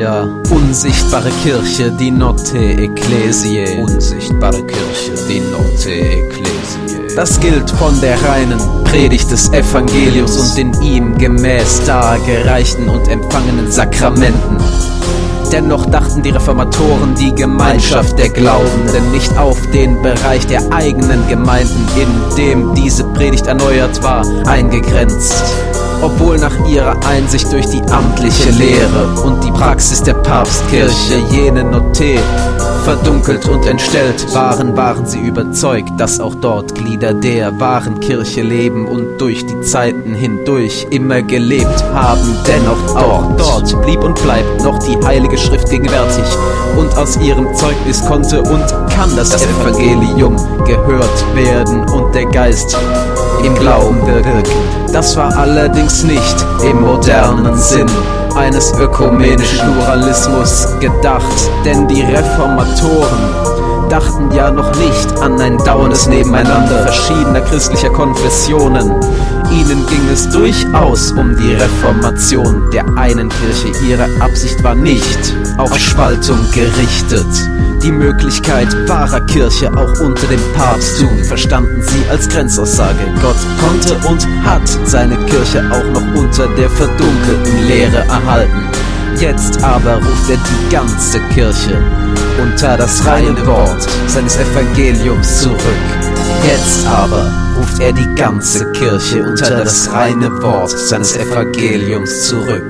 Ja, unsichtbare Kirche, die Notte Ecclesiae. Unsichtbare Kirche, die Notte Ecclesiae. Das gilt von der reinen Predigt des Evangeliums und den ihm gemäß dargereichten und empfangenen Sakramenten. Dennoch dachten die Reformatoren die Gemeinschaft der Glaubenden nicht auf den Bereich der eigenen Gemeinden, in dem diese Predigt erneuert war, eingegrenzt. Obwohl nach ihrer Einsicht durch die amtliche Lehre und die Praxis der Papstkirche jene Notte verdunkelt und entstellt waren sie überzeugt, dass auch dort Glieder der wahren Kirche leben und durch die Zeiten hindurch immer gelebt haben. Dennoch auch dort blieb und bleibt noch die Heilige Schrift gegenwärtig und aus ihrem Zeugnis konnte und kann das Evangelium gehört werden und der Geist im Glauben wirken. Das war allerdings nicht im modernen Sinn eines ökumenischen Pluralismus gedacht, denn die Reformatoren dachten ja noch nicht an ein dauerndes Nebeneinander verschiedener christlicher Konfessionen. Ihnen ging es durchaus um die Reformation der einen Kirche. Ihre Absicht war nicht auf Spaltung gerichtet. Die Möglichkeit wahrer Kirche auch unter dem Papsttum verstanden sie als Grenzaussage. Gott konnte und hat seine Kirche auch noch unter der verdunkelten Lehre erhalten. Jetzt aber ruft er die ganze Kirche unter das reine Wort seines Evangeliums zurück. Jetzt aber ruft er die ganze Kirche unter das reine Wort seines Evangeliums zurück.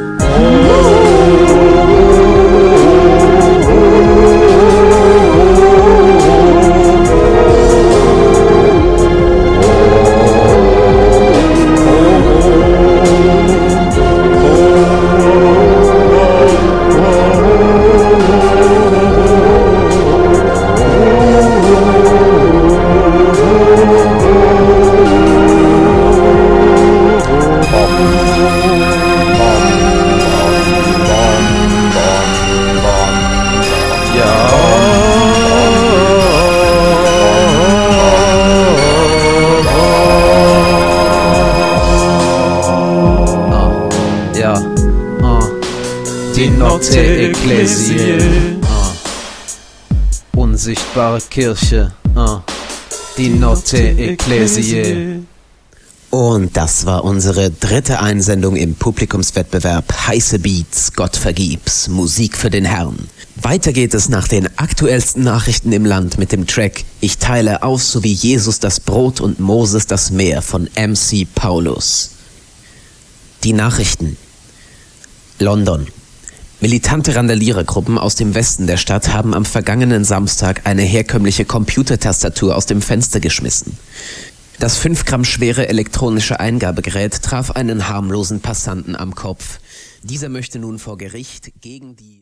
Die Notte Ecclesiae. Unsichtbare Kirche. Die Notte Ecclesiae. Und das war unsere dritte Einsendung im Publikumswettbewerb Heiße Beats, Gott vergib's, Musik für den Herrn. Weiter geht es nach den aktuellsten Nachrichten im Land mit dem Track Ich teile aus, so wie Jesus das Brot und Moses das Meer von MC Paulus. Die Nachrichten. London. Militante Randalierergruppen aus dem Westen der Stadt haben am vergangenen Samstag eine herkömmliche Computertastatur aus dem Fenster geschmissen. Das 5 Gramm schwere elektronische Eingabegerät traf einen harmlosen Passanten am Kopf. Dieser möchte nun vor Gericht gegen die